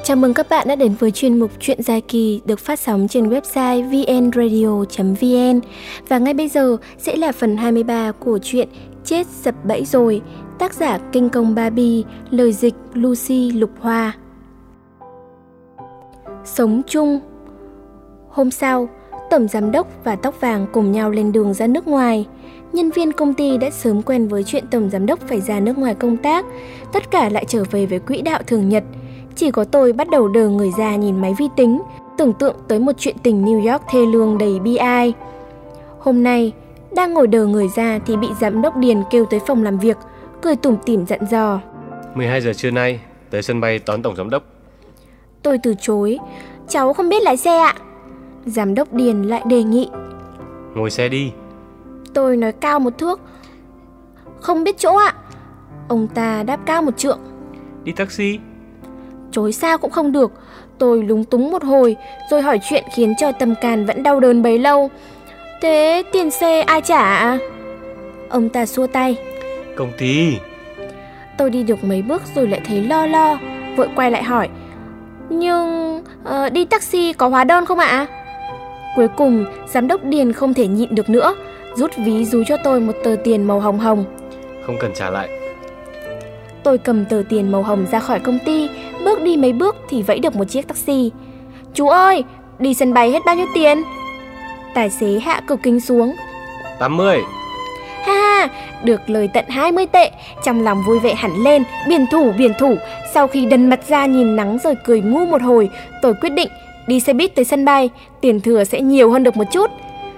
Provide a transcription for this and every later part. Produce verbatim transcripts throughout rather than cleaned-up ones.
Chào mừng các bạn đã đến với chuyên mục Chuyện dài kỳ được phát sóng trên website vnradio chấm vn. Và ngay bây giờ sẽ là phần hai mươi ba của chuyện Chết sập bẫy rồi, tác giả Kinh Công Barbie, lời dịch Lucy Lục Hoa. Sống chung. Hôm sau, tổng giám đốc và tóc vàng cùng nhau lên đường ra nước ngoài. Nhân viên công ty đã sớm quen với chuyện tổng giám đốc phải ra nước ngoài công tác, tất cả lại trở về với quỹ đạo thường nhật. Chỉ có tôi bắt đầu đờ người ra nhìn máy vi tính, tưởng tượng tới một chuyện tình New York thê lương đầy bi ai. Hôm nay, đang ngồi đờ người ra thì bị giám đốc Điền kêu tới phòng làm việc, cười tủm tỉm dặn dò. mười hai giờ trưa nay, tới sân bay đón tổng giám đốc. Tôi từ chối, cháu không biết lái xe ạ. Giám đốc Điền lại đề nghị. Ngồi xe đi. Tôi nói cao một thước. Không biết chỗ ạ. Ông ta đáp cao một trượng. Đi taxi. Chối sao cũng không được. Tôi lúng túng một hồi, rồi hỏi chuyện khiến cho tâm can vẫn đau đớn bấy lâu. Thế tiền xe ai trả ạ? Ông ta xua tay. Công ty. Tôi đi được mấy bước rồi lại thấy lo lo, vội quay lại hỏi. Nhưng uh, đi taxi có hóa đơn không ạ? Cuối cùng giám đốc Điền không thể nhịn được nữa, rút ví dúi cho tôi một tờ tiền màu hồng hồng. Không cần trả lại. Tôi cầm tờ tiền màu hồng ra khỏi công ty, bước đi mấy bước thì vẫy được một chiếc taxi. Chú ơi, đi sân bay hết bao nhiêu tiền? Tài xế hạ cửa kính xuống. tám mươi. Ha ha, được lời tận hai mươi tệ, trong lòng vui vẻ hẳn lên, biển thủ biển thủ. Sau khi đần mặt ra nhìn nắng rồi cười ngu một hồi, tôi quyết định đi xe buýt tới sân bay, tiền thừa sẽ nhiều hơn được một chút.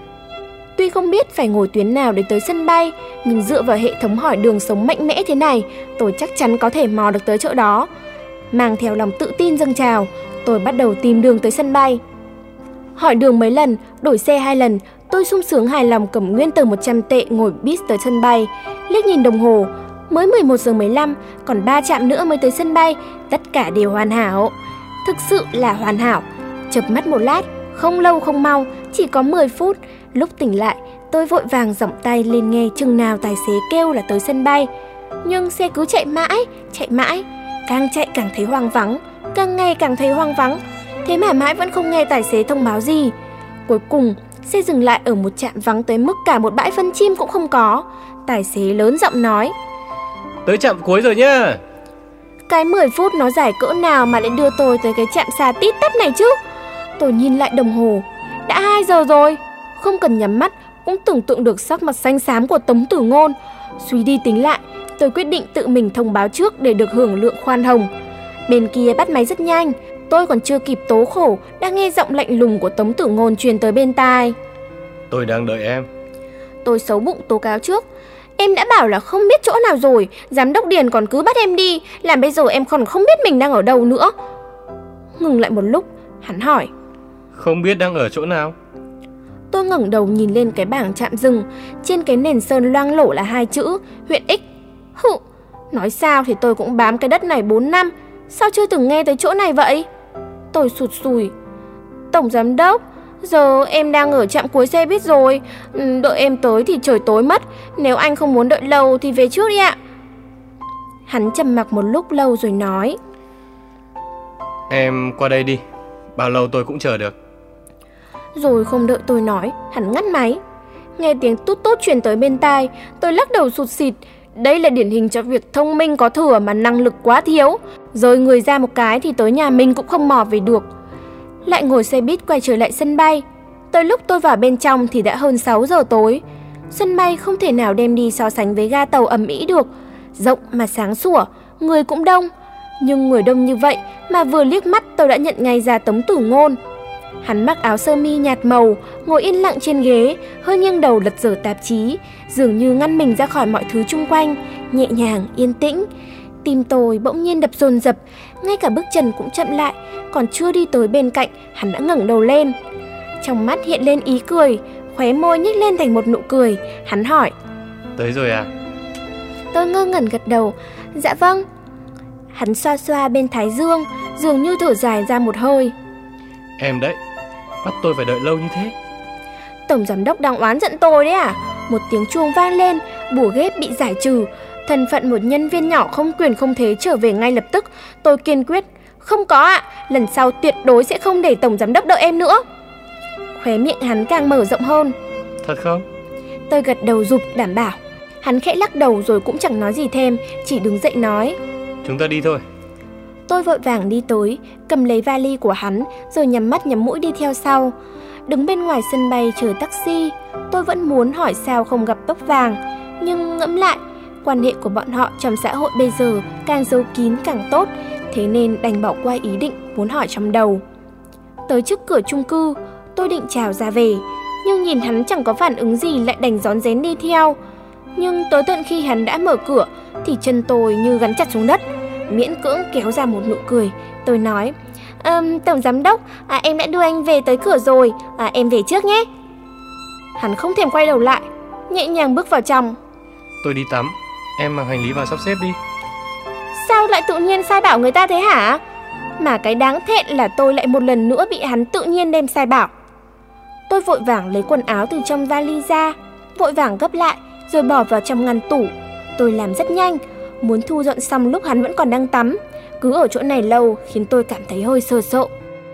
Tuy không biết phải ngồi tuyến nào để tới sân bay, nhưng dựa vào hệ thống hỏi đường sống mạnh mẽ thế này, tôi chắc chắn có thể mò được tới chỗ đó. Mang theo lòng tự tin dâng trào, tôi bắt đầu tìm đường tới sân bay. Hỏi đường mấy lần, đổi xe hai lần, tôi sung sướng hài lòng cầm nguyên tờ một trăm tệ ngồi bus tới sân bay. Liếc nhìn đồng hồ, mới mười một giờ mười lăm, còn ba trạm nữa mới tới sân bay, tất cả đều hoàn hảo. Thực sự là hoàn hảo. Chợp mắt một lát, không lâu không mau, chỉ có mười phút. Lúc tỉnh lại, tôi vội vàng giọng tay lên nghe chừng nào tài xế kêu là tới sân bay. Nhưng xe cứ chạy mãi, chạy mãi, càng chạy càng thấy hoang vắng, càng ngày càng thấy hoang vắng. Thế mà mãi vẫn không nghe tài xế thông báo gì. Cuối cùng, xe dừng lại ở một trạm vắng tới mức cả một bãi phân chim cũng không có. Tài xế lớn giọng nói. Tới trạm cuối rồi nhá. Cái mười phút nó dài cỡ nào mà lại đưa tôi tới cái trạm xa tít tắp này chứ? Tôi nhìn lại đồng hồ, đã hai giờ rồi. Không cần nhắm mắt cũng tưởng tượng được sắc mặt xanh xám của Tống Tử Ngôn. Suy đi tính lại, tôi quyết định tự mình thông báo trước để được hưởng lượng khoan hồng. Bên kia bắt máy rất nhanh, tôi còn chưa kịp tố khổ đã nghe giọng lạnh lùng của Tống Tử Ngôn truyền tới bên tai. Tôi đang đợi em. Tôi xấu bụng tố cáo trước. Em đã bảo là không biết chỗ nào rồi, giám đốc Điền còn cứ bắt em đi, làm bây giờ em còn không biết mình đang ở đâu nữa. Ngừng lại một lúc, hắn hỏi. Không biết đang ở chỗ nào? Tôi ngẩng đầu nhìn lên cái bảng trạm dừng, trên cái nền sơn loang lổ là hai chữ huyện X. Hự, nói sao thì tôi cũng bám cái đất này bốn năm, sao chưa từng nghe tới chỗ này vậy? Tôi sụt sùi. Tổng giám đốc, giờ em đang ở trạm cuối xe buýt rồi, đợi em tới thì trời tối mất, nếu anh không muốn đợi lâu thì về trước đi ạ. Hắn trầm mặc một lúc lâu rồi nói. Em qua đây đi, bao lâu tôi cũng chờ được. Rồi không đợi tôi nói, hắn ngắt máy. Nghe tiếng tút tút truyền tới bên tai, tôi lắc đầu sụt sịt. Đây là điển hình cho việc thông minh có thừa mà năng lực quá thiếu. Rời người ra một cái thì tới nhà mình cũng không mò về được. Lại ngồi xe buýt quay trở lại sân bay. Tới lúc tôi vào bên trong thì đã hơn sáu giờ tối. Sân bay không thể nào đem đi so sánh với ga tàu ầm ĩ được. Rộng mà sáng sủa, người cũng đông. Nhưng người đông như vậy mà vừa liếc mắt tôi đã nhận ngay ra Tống Tử Ngôn. Hắn mặc áo sơ mi nhạt màu, ngồi yên lặng trên ghế, hơi nghiêng đầu lật dở tạp chí, dường như ngăn mình ra khỏi mọi thứ chung quanh, nhẹ nhàng, yên tĩnh. Tim tôi bỗng nhiên đập dồn dập, ngay cả bước chân cũng chậm lại, còn chưa đi tới bên cạnh, hắn đã ngẩng đầu lên. Trong mắt hiện lên ý cười, khóe môi nhếch lên thành một nụ cười, hắn hỏi. Tới rồi à? Tôi ngơ ngẩn gật đầu, dạ vâng. Hắn xoa xoa bên thái dương, dường như thở dài ra một hơi. Em đấy, bắt tôi phải đợi lâu như thế. Tổng giám đốc đang oán giận tôi đấy à? Một tiếng chuông vang lên, bùa ghét bị giải trừ. Thân phận một nhân viên nhỏ không quyền không thế trở về ngay lập tức. Tôi kiên quyết, Không có ạ, lần sau tuyệt đối sẽ không để tổng giám đốc đợi em nữa. Khóe miệng hắn càng mở rộng hơn. Thật không? Tôi gật đầu giục đảm bảo. Hắn khẽ lắc đầu rồi cũng chẳng nói gì thêm, chỉ đứng dậy nói: Chúng ta đi thôi. Tôi vội vàng đi tới, cầm lấy vali của hắn, rồi nhắm mắt nhắm mũi đi theo sau. Đứng bên ngoài sân bay chờ taxi, tôi vẫn muốn hỏi sao không gặp Tóc Vàng, nhưng ngẫm lại, quan hệ của bọn họ trong xã hội bây giờ càng giấu kín càng tốt, thế nên đành bỏ qua ý định muốn hỏi trong đầu. Tới trước cửa chung cư, tôi định chào ra về, nhưng nhìn hắn chẳng có phản ứng gì lại đành rón rén đi theo. Nhưng tới tận khi hắn đã mở cửa thì chân tôi như gắn chặt xuống đất. Miễn cưỡng kéo ra một nụ cười, tôi nói: um, Tổng giám đốc, à, em đã đưa anh về tới cửa rồi, à, em về trước nhé. Hắn không thèm quay đầu lại, nhẹ nhàng bước vào trong. Tôi đi tắm, em mang hành lý vào sắp xếp đi. Sao lại tự nhiên sai bảo người ta thế hả? Mà cái đáng thẹn là tôi lại một lần nữa bị hắn tự nhiên đem sai bảo. Tôi vội vàng lấy quần áo từ trong vali ra, vội vàng gấp lại rồi bỏ vào trong ngăn tủ. Tôi làm rất nhanh, muốn thu dọn xong lúc hắn vẫn còn đang tắm. Cứ ở chỗ này lâu khiến tôi cảm thấy hơi sợ sợ.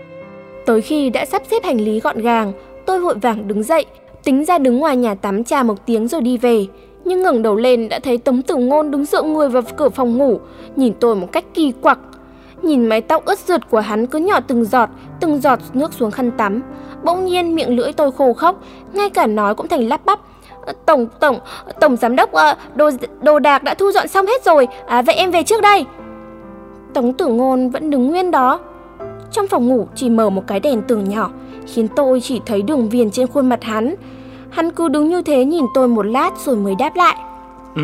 Tới khi đã sắp xếp hành lý gọn gàng, tôi vội vàng đứng dậy, tính ra đứng ngoài nhà tắm chà một tiếng rồi đi về. Nhưng ngẩng đầu lên đã thấy Tống Tử Ngôn đứng dựa người vào cửa phòng ngủ, nhìn tôi một cách kỳ quặc. Nhìn mái tóc ướt rượt của hắn cứ nhỏ từng giọt, từng giọt nước xuống khăn tắm. Bỗng nhiên miệng lưỡi tôi khô khốc, ngay cả nói cũng thành lắp bắp: Tổng, tổng, tổng giám đốc, đồ, đồ đạc đã thu dọn xong hết rồi, à, vậy em về trước đây. Tống Tử Ngôn vẫn đứng nguyên đó. Trong phòng ngủ chỉ mở một cái đèn tường nhỏ, khiến tôi chỉ thấy đường viền trên khuôn mặt hắn. Hắn cứ đứng như thế nhìn tôi một lát rồi mới đáp lại: Ừ.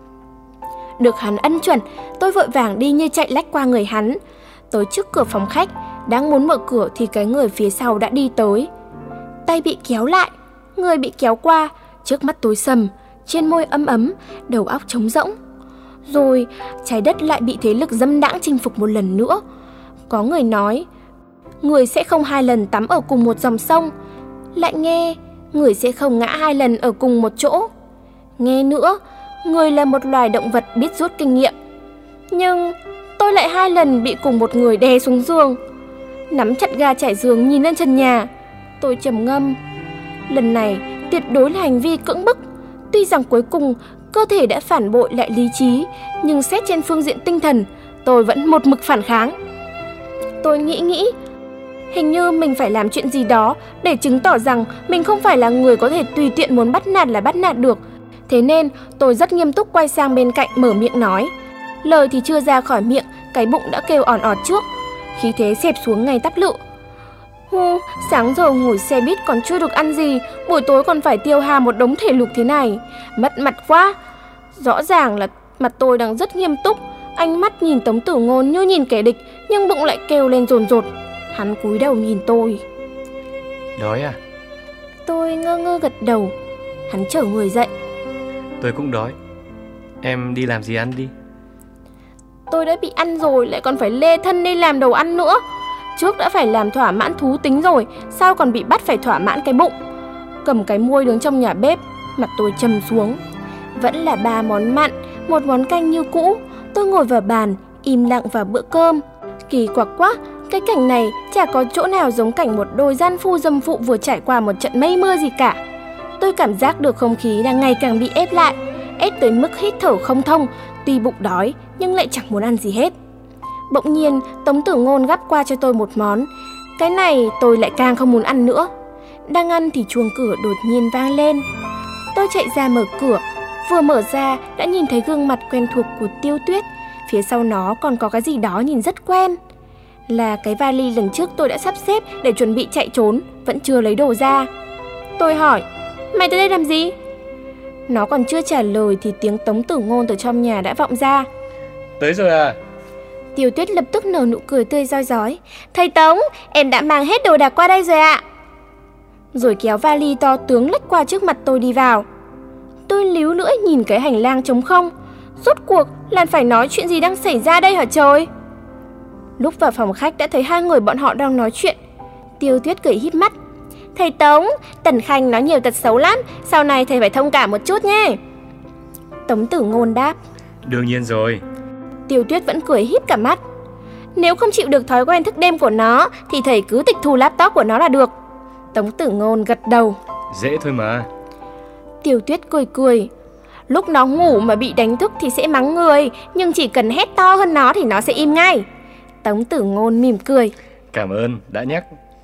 Được hắn ân chuẩn, tôi vội vàng đi như chạy lách qua người hắn. Tới trước cửa phòng khách, đang muốn mở cửa thì cái người phía sau đã đi tới. Tay bị kéo lại, người bị kéo qua, trước mắt tối sầm, trên môi ấm ấm, đầu óc trống rỗng. Rồi trái đất lại bị thế lực dâm đãng chinh phục một lần nữa. Có người nói người sẽ không hai lần tắm ở cùng một dòng sông. Lại nghe người sẽ không ngã hai lần ở cùng một chỗ. Nghe nữa, người là một loài động vật biết rút kinh nghiệm. Nhưng tôi lại hai lần bị cùng một người đè xuống giường. Nắm chặt ga trải giường nhìn lên trần nhà, tôi trầm ngâm. Lần này tuyệt đối là hành vi cưỡng bức. Tuy rằng cuối cùng cơ thể đã phản bội lại lý trí, nhưng xét trên phương diện tinh thần, tôi vẫn một mực phản kháng. Tôi nghĩ nghĩ, hình như mình phải làm chuyện gì đó để chứng tỏ rằng mình không phải là người có thể tùy tiện muốn bắt nạt là bắt nạt được. Thế nên tôi rất nghiêm túc quay sang bên cạnh mở miệng nói. Lời thì chưa ra khỏi miệng, cái bụng đã kêu ỏn ọt trước. Khí thế xẹp xuống ngay tắp lự. Hu, sáng giờ ngồi xe buýt còn chưa được ăn gì, buổi tối còn phải tiêu hao một đống thể lực thế này. Mất mặt quá. Rõ ràng là mặt tôi đang rất nghiêm túc. Ánh mắt nhìn Tống Tử Ngôn như nhìn kẻ địch, nhưng bụng lại kêu lên dồn dột. Hắn cúi đầu nhìn tôi. Đói à? Tôi ngơ ngơ gật đầu. Hắn trở người dậy. Tôi cũng đói. Em đi làm gì ăn đi. Tôi đã bị ăn rồi lại còn phải lê thân đi làm đồ ăn nữa. Trước đã phải làm thỏa mãn thú tính rồi, sao còn bị bắt phải thỏa mãn cái bụng. Cầm cái muôi đứng trong nhà bếp, mặt tôi trầm xuống. Vẫn là ba món mặn, một món canh như cũ. Tôi ngồi vào bàn, im lặng vào bữa cơm. Kỳ quặc quá, cái cảnh này chả có chỗ nào giống cảnh một đôi gian phu dâm phụ vừa trải qua một trận mây mưa gì cả. Tôi cảm giác được không khí đang ngày càng bị ép lại, ép tới mức hít thở không thông. Tuy bụng đói nhưng lại chẳng muốn ăn gì hết. Bỗng nhiên Tống Tử Ngôn gắp qua cho tôi một món. Cái này tôi lại càng không muốn ăn nữa. Đang ăn thì chuông cửa đột nhiên vang lên. Tôi chạy ra mở cửa. Vừa mở ra đã nhìn thấy gương mặt quen thuộc của Tiêu Tuyết. Phía sau nó còn có cái gì đó nhìn rất quen. Là cái vali lần trước tôi đã sắp xếp để chuẩn bị chạy trốn, vẫn chưa lấy đồ ra. Tôi hỏi: Mày tới đây làm gì? Nó còn chưa trả lời thì tiếng Tống Tử Ngôn từ trong nhà đã vọng ra. Tới rồi à? Tiêu Tuyết lập tức nở nụ cười tươi rói rói. Thầy Tống, em đã mang hết đồ đạc qua đây rồi ạ. Rồi kéo vali to tướng lách qua trước mặt tôi đi vào. Tôi líu lưỡi nhìn cái hành lang trống không. Rốt cuộc là phải nói chuyện gì đang xảy ra đây hả trời? Lúc vào phòng khách đã thấy hai người bọn họ đang nói chuyện. Tiêu Tuyết cười híp mắt. Thầy Tống, Tần Khanh nói nhiều tật xấu lắm, sau này thầy phải thông cảm một chút nhé. Tống Tử Ngôn đáp. Đương nhiên rồi. Tiêu Tuyết vẫn cười híp cả mắt. Nếu không chịu được thói quen thức đêm của nó thì thầy cứ tịch thu laptop của nó là được. Tống Tử Ngôn gật đầu. Dễ thôi mà. Tiểu Tuyết cười cười. Lúc nó ngủ mà bị đánh thức thì sẽ mắng người, nhưng chỉ cần hét to hơn nó thì nó sẽ im ngay. Tống Tử Ngôn mỉm cười. Cảm ơn đã nhắc.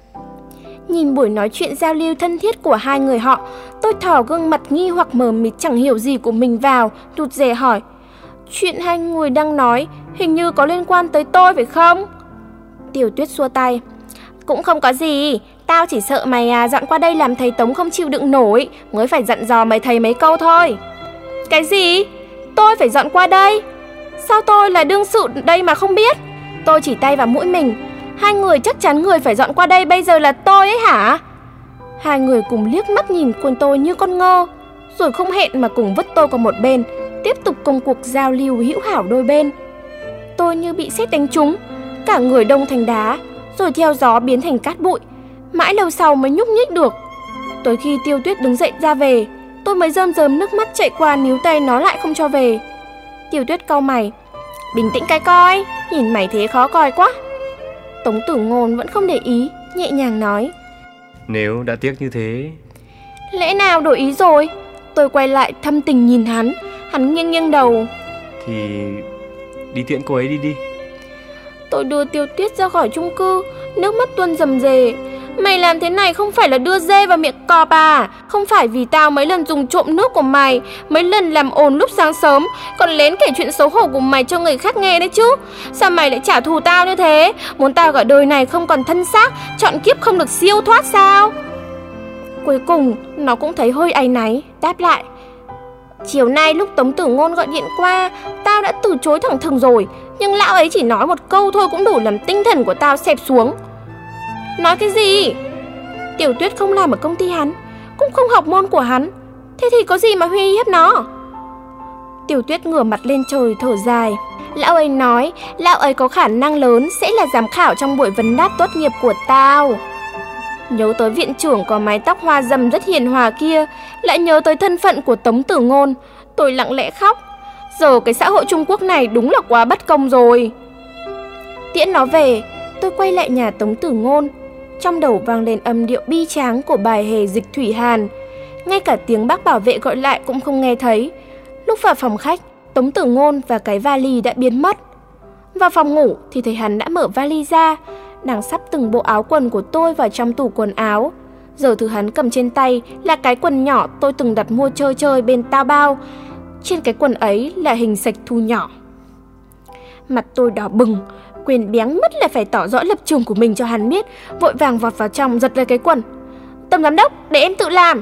Nhìn buổi nói chuyện giao lưu thân thiết của hai người họ, tôi thò gương mặt nghi hoặc mờ mịt chẳng hiểu gì của mình vào, rụt rè hỏi. Chuyện hai người đang nói hình như có liên quan tới tôi phải không? Tiểu Tuyết xua tay. Cũng không có gì, tao chỉ sợ mày à, dọn qua đây làm thầy Tống không chịu đựng nổi, mới phải dặn dò mày thầy mấy câu thôi. Cái gì? Tôi phải dọn qua đây? Sao tôi là đương sự đây mà không biết? Tôi chỉ tay vào mũi mình. Hai người chắc chắn người phải dọn qua đây bây giờ là tôi ấy hả? Hai người cùng liếc mắt nhìn quân tôi như con ngơ, rồi không hẹn mà cùng vứt tôi qua một bên, tiếp tục công cuộc giao lưu hữu hảo đôi bên. Tôi như bị sét đánh trúng, cả người đông thành đá, rồi theo gió biến thành cát bụi. Mãi lâu sau mới nhúc nhích được. Tới khi Tiêu Tuyết đứng dậy ra về, tôi mới rơm rớm nước mắt chạy qua níu tay nó lại không cho về. Tiêu Tuyết cau mày. Bình tĩnh cái coi, nhìn mày thế khó coi quá. Tống Tử Ngôn vẫn không để ý, nhẹ nhàng nói. Nếu đã tiếc như thế. Lẽ nào đổi ý rồi? Tôi quay lại thâm tình nhìn hắn. Hắn nghiêng nghiêng đầu. Thì đi tiễn cô ấy đi đi. Tôi đưa Tiêu Tuyết ra khỏi chung cư, nước mắt tuôn rầm rề. Mày làm thế này không phải là đưa dê vào miệng cọp à? Không phải vì tao mấy lần dùng trộm nước của mày, mấy lần làm ồn lúc sáng sớm, còn lén kể chuyện xấu hổ của mày cho người khác nghe đấy chứ. Sao mày lại trả thù tao như thế? Muốn tao cả đời này không còn thân xác, chọn kiếp không được siêu thoát sao? Cuối cùng nó cũng thấy hơi áy náy, đáp lại. Chiều nay lúc Tống Tử Ngôn gọi điện qua, tao đã từ chối thẳng thừng rồi, nhưng lão ấy chỉ nói một câu thôi cũng đủ làm tinh thần của tao xẹp xuống. Nói cái gì? Tiểu Tuyết không làm ở công ty hắn, cũng không học môn của hắn, thế thì có gì mà uy hiếp nó? Tiểu Tuyết ngửa mặt lên trời thở dài. Lão ấy nói, lão ấy có khả năng lớn sẽ là giám khảo trong buổi vấn đáp tốt nghiệp của tao. Nhớ tới viện trưởng có mái tóc hoa râm rất hiền hòa kia, lại nhớ tới thân phận của Tống Tử Ngôn, tôi lặng lẽ khóc. Giờ cái xã hội Trung Quốc này đúng là quá bất công rồi. Tiễn nó về, tôi quay lại nhà Tống Tử Ngôn. Trong đầu vang lên âm điệu bi tráng của bài hề Dịch Thủy Hàn. Ngay cả tiếng bác bảo vệ gọi lại cũng không nghe thấy. Lúc vào phòng khách, Tống Tử Ngôn và cái vali đã biến mất. Vào phòng ngủ thì thấy hắn đã mở vali ra, đang sắp từng bộ áo quần của tôi vào trong tủ quần áo. Giờ thứ hắn cầm trên tay là cái quần nhỏ tôi từng đặt mua chơi chơi bên Tao Bao. Trên cái quần ấy là hình Sạch Thu nhỏ. Mặt tôi đỏ bừng, quên béng mất là phải tỏ rõ lập trường của mình cho hắn biết, vội vàng vọt vào trong giật lấy cái quần. Tổng giám đốc, để em tự làm.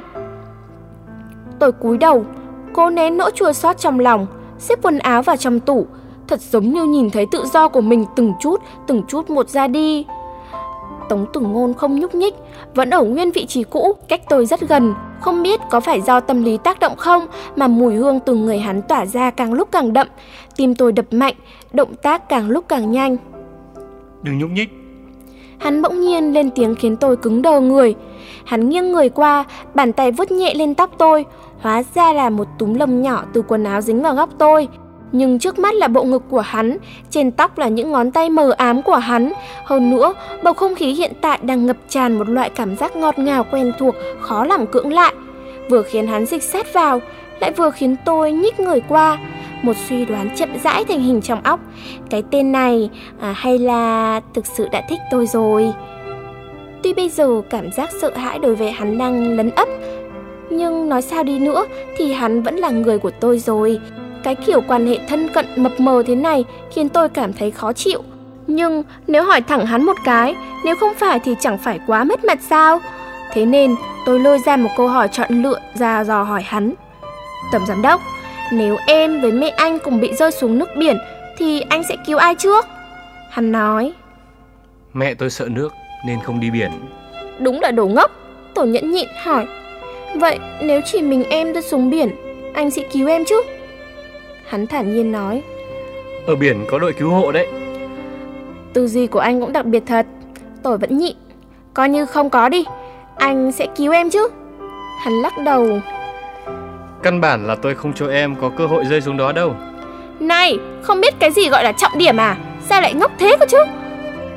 Tôi cúi đầu, cố nén nỗi chua xót trong lòng, xếp quần áo vào trong tủ, thật giống như nhìn thấy tự do của mình từng chút, từng chút một ra đi. Tống Tử Ngôn không nhúc nhích, vẫn ở nguyên vị trí cũ, cách tôi rất gần. Không biết có phải do tâm lý tác động không mà mùi hương từ người hắn tỏa ra càng lúc càng đậm. Tim tôi đập mạnh, động tác càng lúc càng nhanh. Đừng nhúc nhích. Hắn bỗng nhiên lên tiếng khiến tôi cứng đờ người. Hắn nghiêng người qua, bàn tay vuốt nhẹ lên tóc tôi. Hóa ra là một túm lông nhỏ từ quần áo dính vào góc tôi. Nhưng trước mắt là bộ ngực của hắn, trên tóc là những ngón tay mờ ám của hắn. Hơn nữa, bầu không khí hiện tại đang ngập tràn một loại cảm giác ngọt ngào quen thuộc, khó lòng cưỡng lại. Vừa khiến hắn dịch sát vào, lại vừa khiến tôi nhích người qua. Một suy đoán chậm rãi thành hình trong óc. Cái tên này à, hay là thực sự đã thích tôi rồi. Tuy bây giờ cảm giác sợ hãi đối với hắn đang lấn ấp, nhưng nói sao đi nữa thì hắn vẫn là người của tôi rồi. Cái kiểu quan hệ thân cận mập mờ thế này khiến tôi cảm thấy khó chịu. Nhưng nếu hỏi thẳng hắn một cái, nếu không phải thì chẳng phải quá mất mặt sao? Thế nên tôi lôi ra một câu hỏi chọn lựa ra dò hỏi hắn. Tổng giám đốc, nếu em với mẹ anh cùng bị rơi xuống nước biển thì anh sẽ cứu ai trước? Hắn nói. Mẹ tôi sợ nước nên không đi biển. Đúng là đồ ngốc. Tôi nhẫn nhịn hỏi. Vậy nếu chỉ mình em rơi xuống biển, anh sẽ cứu em chứ? Hắn thản nhiên nói. Ở biển có đội cứu hộ đấy. Tư duy của anh cũng đặc biệt thật. Tôi vẫn nhịn. Coi như không có đi, anh sẽ cứu em chứ? Hắn lắc đầu. Căn bản là tôi không cho em có cơ hội rơi xuống đó đâu. Này, không biết cái gì gọi là trọng điểm à? Sao lại ngốc thế cơ chứ?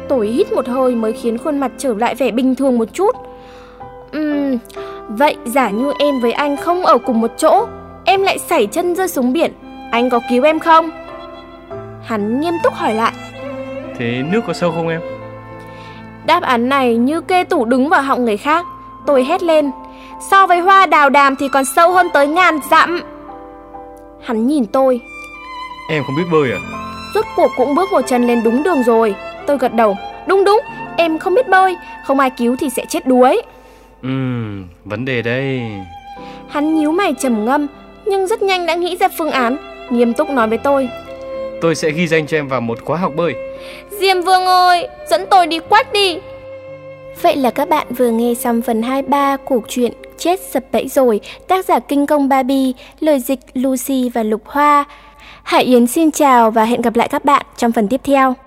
Tôi hít một hơi mới khiến khuôn mặt trở lại vẻ bình thường một chút. Ừm, vậy giả như em với anh không ở cùng một chỗ, em lại sảy chân rơi xuống biển, anh có cứu em không? Hắn nghiêm túc hỏi lại. Thế nước có sâu không em? Đáp án này như kê tủ đứng vào họng người khác. Tôi hét lên. So với hoa đào đàm thì còn sâu hơn tới ngàn dặm. Hắn nhìn tôi. Em không biết bơi à? Rốt cuộc cũng bước một chân lên đúng đường rồi. Tôi gật đầu. Đúng đúng, em không biết bơi, không ai cứu thì sẽ chết đuối. Ừm, vấn đề đây. Hắn nhíu mày trầm ngâm, nhưng rất nhanh đã nghĩ ra phương án, nghiêm túc nói với tôi. Tôi sẽ ghi danh cho em vào một khóa học bơi. Diêm Vương ơi, dẫn tôi đi quách đi. Vậy là các bạn vừa nghe xong phần hai ba của truyện Chết Sập Bẫy Rồi, tác giả Kinh Công Barbie, lời dịch Lucy và Lục Hoa. Hải Yến xin chào và hẹn gặp lại các bạn trong phần tiếp theo.